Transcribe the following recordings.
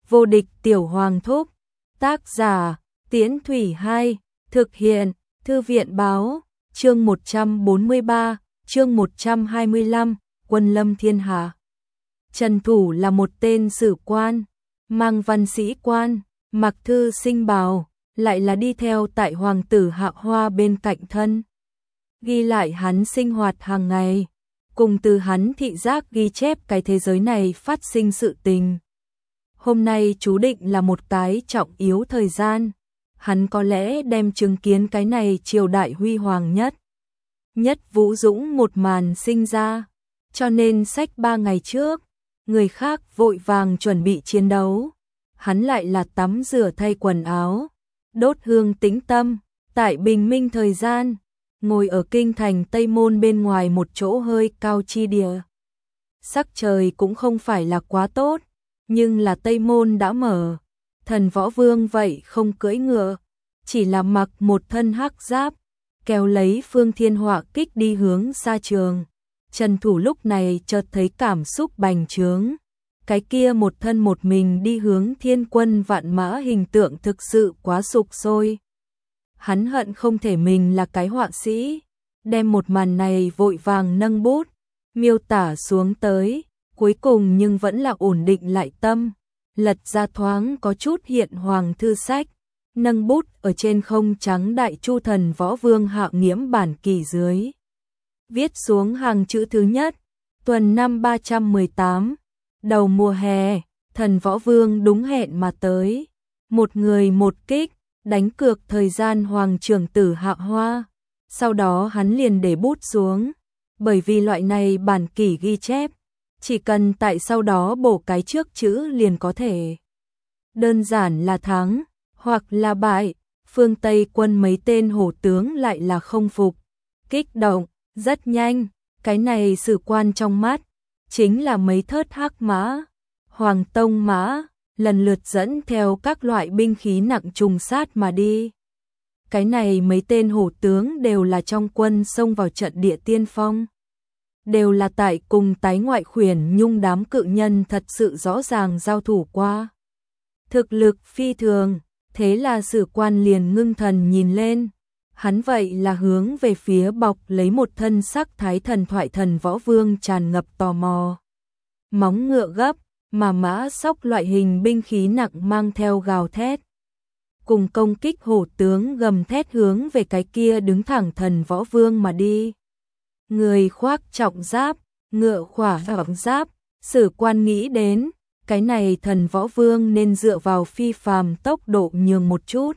Vô địch tiểu hoàng thúc. Tác giả, Tiễn Thủy 2, thực hiện, Thư viện báo, chương 143, chương 125, quân lâm thiên hạ. Trần Thủ là một tên sử quan, mang văn sĩ quan, mặc thư sinh bào, lại là đi theo tại hoàng tử Hạ Hoa bên cạnh thân. Ghi lại hắn sinh hoạt hàng ngày, cùng từ hắn thị giác ghi chép cái thế giới này phát sinh sự tình. Hôm nay chú định là một cái trọng yếu thời gian, hắn có lẽ đem chứng kiến cái này triều đại huy hoàng nhất vũ dũng một màn sinh ra, cho nên sách 3 ngày trước, người khác vội vàng chuẩn bị chiến đấu, hắn lại là tắm rửa thay quần áo, đốt hương tĩnh tâm, tại bình minh thời gian, ngồi ở kinh thành Tây Môn bên ngoài một chỗ hơi cao chi địa. Sắc trời cũng không phải là quá tốt, nhưng là Tây Môn đã mở, Thần Võ Vương vậy không cưỡi ngựa, chỉ là mặc một thân hắc giáp, kéo lấy Phương Thiên Họa kích đi hướng xa trường. Trần Thủ lúc này chợt thấy cảm xúc bành trướng, cái kia một thân một mình đi hướng thiên quân vạn mã hình tượng thực sự quá sục sôi. Hắn hận không thể mình là cái họa sĩ, đem một màn này vội vàng nâng bút, miêu tả xuống tới, cuối cùng nhưng vẫn là ổn định lại tâm, lật ra thoáng có chút hiện hoàng thư sách, nâng bút ở trên không trắng đại chu Thần Võ Vương Hạ Nghiễm bản kỳ dưới. Viết xuống hàng chữ thứ nhất, tuần năm 318, đầu mùa hè, Thần Võ Vương đúng hẹn mà tới, một người một kích, đánh cược thời gian hoàng trưởng tử Hạ Hoa, sau đó hắn liền để bút xuống, bởi vì loại này bản kỷ ghi chép, chỉ cần tại sau đó bổ cái trước chữ liền có thể. Đơn giản là thắng, hoặc là bại, phương Tây quân mấy tên hổ tướng lại là không phục, kích động, rất nhanh, cái này sử quan trong mắt, chính là mấy thớt hắc mã, hoàng tông mã, lần lượt dẫn theo các loại binh khí nặng trùng sát mà đi. Cái này mấy tên hổ tướng đều là trong quân xông vào trận địa tiên phong. Đều là tại cùng tái ngoại khuyển nhung đám cự nhân thật sự rõ ràng giao thủ qua. Thực lực phi thường, thế là sử quan liền ngưng thần nhìn lên. Hắn vậy là hướng về phía bọc lấy một thân sắc thái thần thoại Thần Võ Vương tràn ngập tò mò. Móng ngựa gấp, mà mã sóc loại hình binh khí nặng mang theo gào thét. Cùng công kích hổ tướng gầm thét hướng về cái kia đứng thẳng Thần Võ Vương mà đi. Người khoác trọng giáp, ngựa khỏa trọng giáp, sử quan nghĩ đến, cái này Thần Võ Vương nên dựa vào phi phàm tốc độ nhường một chút.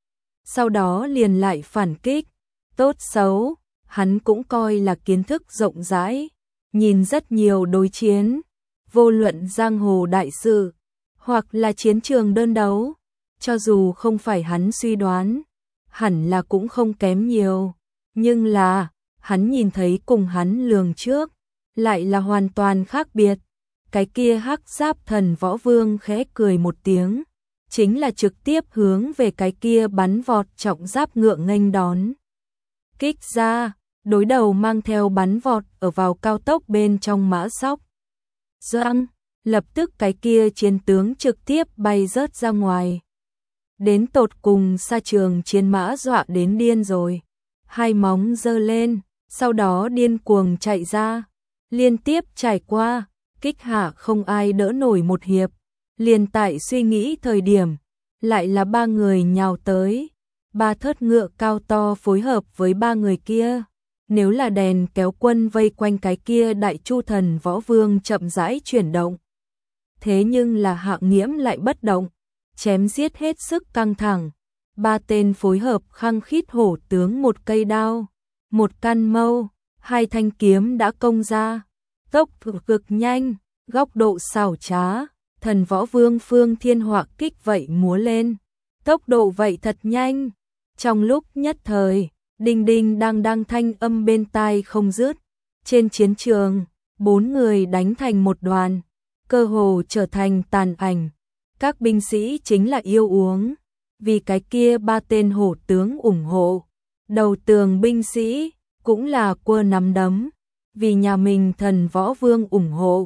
Sau đó liền lại phản kích, tốt xấu, hắn cũng coi là kiến thức rộng rãi, nhìn rất nhiều đối chiến, vô luận giang hồ đại sự, hoặc là chiến trường đơn đấu, cho dù không phải hắn suy đoán, hẳn là cũng không kém nhiều, nhưng là, hắn nhìn thấy cùng hắn lường trước, lại là hoàn toàn khác biệt. Cái kia hắc giáp Thần Võ Vương khẽ cười một tiếng, chính là trực tiếp hướng về cái kia bắn vọt trọng giáp ngựa nghênh đón. Kích ra, đối đầu mang theo bắn vọt ở vào cao tốc bên trong mã sóc. Giang, lập tức cái kia chiến tướng trực tiếp bay rớt ra ngoài. Đến tột cùng xa trường chiến mã dọa đến điên rồi. Hai móng giơ lên, sau đó điên cuồng chạy ra. Liên tiếp trải qua, kích hạ không ai đỡ nổi một hiệp. Liền tại suy nghĩ thời điểm, lại là 3 người nhào tới. 3 thớt ngựa cao to phối hợp với 3 người kia. Nếu là đèn kéo quân vây quanh cái kia đại chu Thần Võ Vương chậm rãi chuyển động. Thế nhưng là Hạ Nghiễm lại bất động, chém giết hết sức căng thẳng. 3 tên phối hợp khăng khít hổ tướng một cây đao, một căn mâu, 2 thanh kiếm đã công ra. Tốc độ cực nhanh, góc độ xảo trá, Thần Võ Vương Phương Thiên Họa kích vậy múa lên, tốc độ vậy thật nhanh. Trong lúc nhất thời, đinh đinh đang đang thanh âm bên tai không dứt. Trên chiến trường, 4 người đánh thành một đoàn, cơ hồ trở thành tàn ảnh. Các binh sĩ chính là yêu uống, vì cái kia 3 tên hổ tướng ủng hộ. Đầu tường binh sĩ cũng là quơ nắm đấm, vì nhà mình Thần Võ Vương ủng hộ.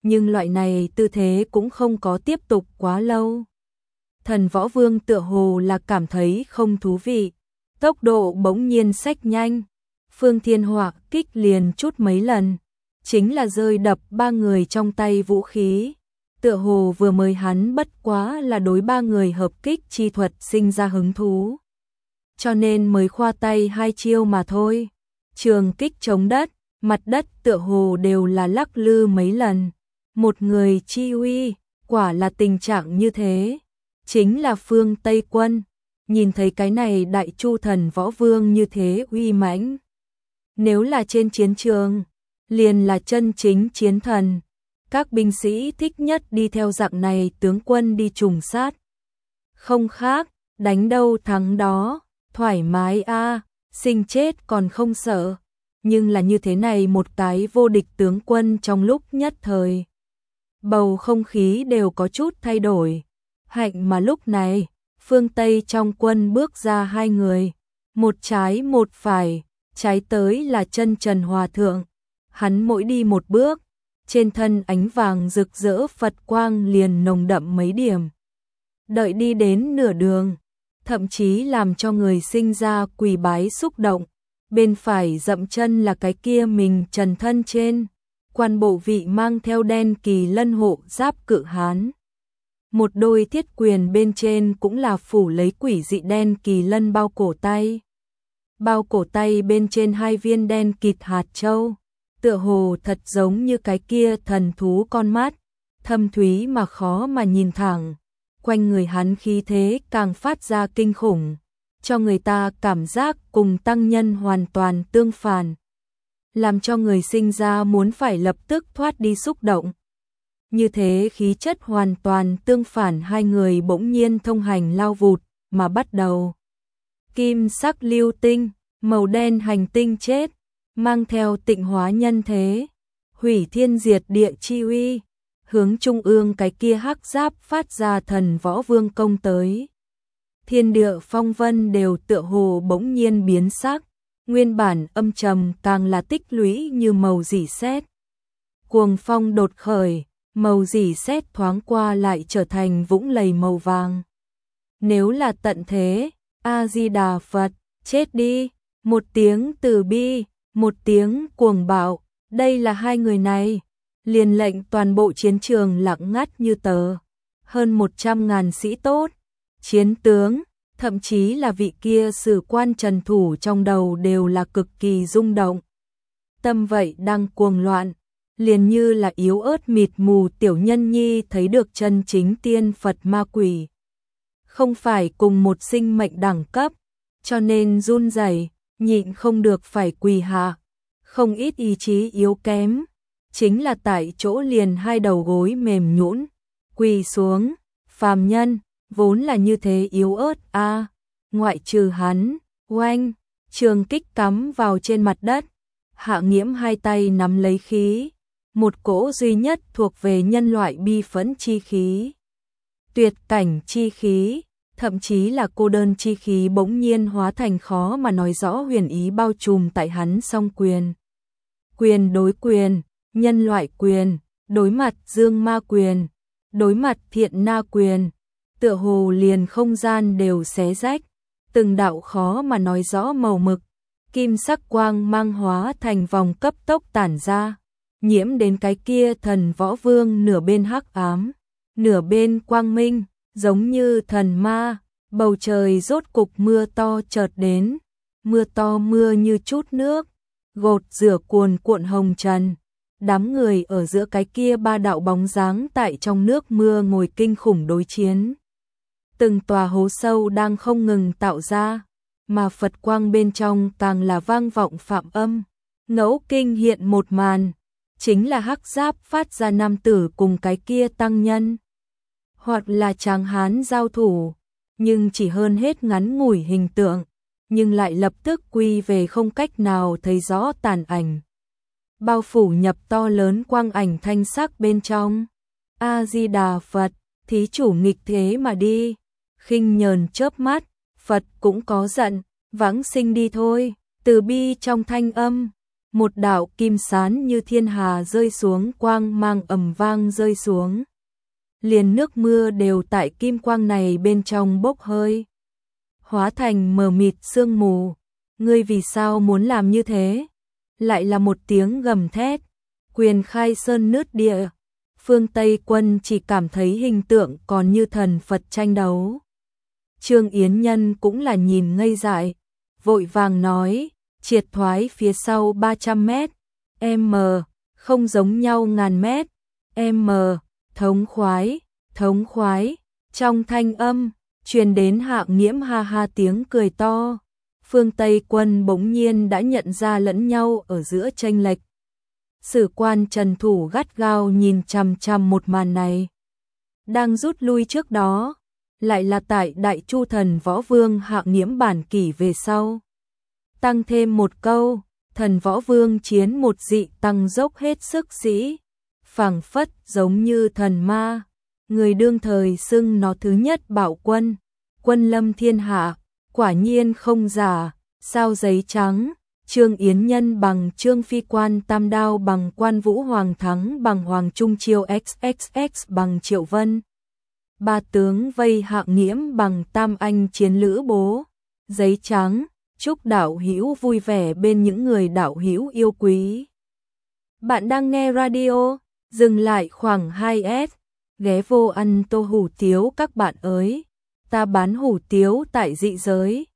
nhưng loại này tư thế cũng không có tiếp tục quá lâu. Thần Võ Vương tựa hồ là cảm thấy không thú vị, tốc độ bỗng nhiên xách nhanh, Phương Thiên Họa kích liền chút mấy lần, chính là rơi đập ba người trong tay vũ khí. Tựa hồ vừa mới hắn bất quá là đối ba người hợp kích chi thuật sinh ra hứng thú, cho nên mới khoa tay hai chiêu mà thôi. Trường kích chống đất, mặt đất tựa hồ đều là lắc lư mấy lần. Một người chi uy, quả là tình trạng như thế. Chính là Phương Tây Quân, nhìn thấy cái này Đại Chu Thần Võ Vương như thế uy mãnh. Nếu là trên chiến trường, liền là chân chính chiến thần. Các binh sĩ thích nhất đi theo dạng này tướng quân đi trùng sát. Không khác, đánh đâu thắng đó, thoải mái a, sinh chết còn không sợ. Nhưng là như thế này một cái vô địch tướng quân trong lúc nhất thời. Bầu không khí đều có chút thay đổi. Hạnh mà lúc này, phương Tây trong quân bước ra hai người. Một trái một phải, trái tới là chân Trần Hòa Thượng. Hắn mỗi đi một bước, trên thân ánh vàng rực rỡ Phật quang liền nồng đậm mấy điểm. Đợi đi đến nửa đường, thậm chí làm cho người sinh ra quỳ bái xúc động. Bên phải dậm chân là cái kia mình trần thân trên, quan bộ vị mang theo đen kỳ lân hộ giáp cự hán. Một đôi thiết quyền bên trên cũng là phủ lấy quỷ dị đen kỳ lân bao cổ tay. Bao cổ tay bên trên hai viên đen kịt hạt châu, tựa hồ thật giống như cái kia thần thú con mắt, thâm thúy mà khó mà nhìn thẳng. Quanh người hắn khí thế càng phát ra kinh khủng, cho người ta cảm giác cùng tăng nhân hoàn toàn tương phản, làm cho người sinh ra muốn phải lập tức thoát đi xúc động. Như thế khí chất hoàn toàn tương phản, hai người bỗng nhiên thông hành lao vụt mà bắt đầu. Kim sắc lưu tinh, màu đen hành tinh chết, mang theo tịnh hóa nhân thế, hủy thiên diệt địa chi uy, hướng trung ương cái kia hắc giáp phát ra Thần Võ Vương công tới. Thiên địa phong vân đều tựa hồ bỗng nhiên biến sắc, nguyên bản âm trầm càng là tích lũy như màu rỉ sét. Cuồng phong đột khởi, màu rỉ sét thoáng qua lại trở thành vũng lầy màu vàng. Nếu là tận thế, A-di-đà Phật, chết đi, một tiếng từ bi, một tiếng cuồng bạo, đây là hai người này, liền lệnh toàn bộ chiến trường lặng ngắt như tờ. Hơn 100.000 sĩ tốt, chiến tướng, thậm chí là vị kia sử quan trần thủ trong đầu đều là cực kỳ rung động. Tâm vậy đang cuồng loạn, liền như là yếu ớt mịt mù tiểu nhân nhi thấy được chân chính tiên Phật ma quỷ. Không phải cùng một sinh mệnh đẳng cấp, cho nên run rẩy, nhịn không được phải quỳ hạ. Không ít ý chí yếu kém, chính là tại chỗ liền hai đầu gối mềm nhũn, quỳ xuống. Phàm nhân vốn là như thế yếu ớt a, ngoại trừ hắn, oanh, trường kích cắm vào trên mặt đất, Hạ Nghiễm hai tay nắm lấy khí, một cỗ duy nhất thuộc về nhân loại bi phẫn chi khí, tuyệt cảnh chi khí, thậm chí là cô đơn chi khí bỗng nhiên hóa thành khó mà nói rõ huyền ý bao trùm tại hắn song quyền. Quyền đối quyền, nhân loại quyền, đối mặt dương ma quyền, đối mặt thiện na quyền, tựa hồ liền không gian đều xé rách, từng đạo khó mà nói rõ màu mực, kim sắc quang mang hóa thành vòng cấp tốc tản ra, nhiễm đến cái kia Thần Võ Vương nửa bên hắc ám, nửa bên quang minh, giống như thần ma. Bầu trời rốt cục mưa to chợt đến, mưa to mưa như chút nước, gột rửa cuồn cuộn hồng trần. Đám người ở giữa cái kia ba đạo bóng dáng tại trong nước mưa ngồi kinh khủng đối chiến. Từng tòa hố sâu đang không ngừng tạo ra, mà Phật quang bên trong càng là vang vọng phạm âm. Ngẫu kinh hiện một màn, chính là hắc giáp phát ra nam tử cùng cái kia tăng nhân, hoặc là tráng hán giao thủ, nhưng chỉ hơn hết ngắn ngủi hình tượng, nhưng lại lập tức quy về không cách nào thấy rõ tàn ảnh. Bao phủ nhập to lớn quang ảnh thanh sắc bên trong. A-di-đà Phật, thí chủ nghịch thế mà đi, khinh nhờn chớp mắt, Phật cũng có giận, vãng sinh đi thôi, từ bi trong thanh âm, một đạo kim sán như thiên hà rơi xuống, quang mang ầm vang rơi xuống. Liền nước mưa đều tại kim quang này bên trong bốc hơi, hóa thành mờ mịt sương mù. Ngươi vì sao muốn làm như thế? Lại là một tiếng gầm thét, quyền khai sơn nứt địa. Phương Tây Quân chỉ cảm thấy hình tượng còn như thần Phật tranh đấu. Trương Yến Nhân cũng là nhìn ngây dại, vội vàng nói, triệt thoái phía sau 300 mét, m, không giống nhau ngàn mét, m, thống khoái, trong thanh âm, truyền đến Hạng Nghiễm ha ha tiếng cười to. Phương Tây Quân bỗng nhiên đã nhận ra lẫn nhau ở giữa chênh lệch. Sử quan Trần Thủ gắt gao nhìn chằm chằm một màn này. Đang rút lui trước đó, lại là tại Đại Chu Thần Võ Vương Hạng Nghiễm bản kỷ về sau. Tăng thêm một câu, Thần Võ Vương chiến một dị tăng dốc hết sức dĩ, phảng phất giống như thần ma. Người đương thời xưng nó thứ nhất bạo quân, quân lâm thiên hạ, quả nhiên không giả. Sao giấy trắng, Trương Yến Nhân bằng Trương Phi Quan Tam Đao bằng Quan Vũ Hoàng Thắng bằng Hoàng Trung Chiêu XXX bằng Triệu Vân. Ba tướng vây Hạng Nghiễm bằng Tam Anh chiến lữ bố. Giấy trắng, chúc đạo hữu vui vẻ bên những người đạo hữu yêu quý. Bạn đang nghe radio, dừng lại khoảng 2S, ghé vô ăn tô hủ tiếu các bạn ơi. Ta bán hủ tiếu tại dị giới.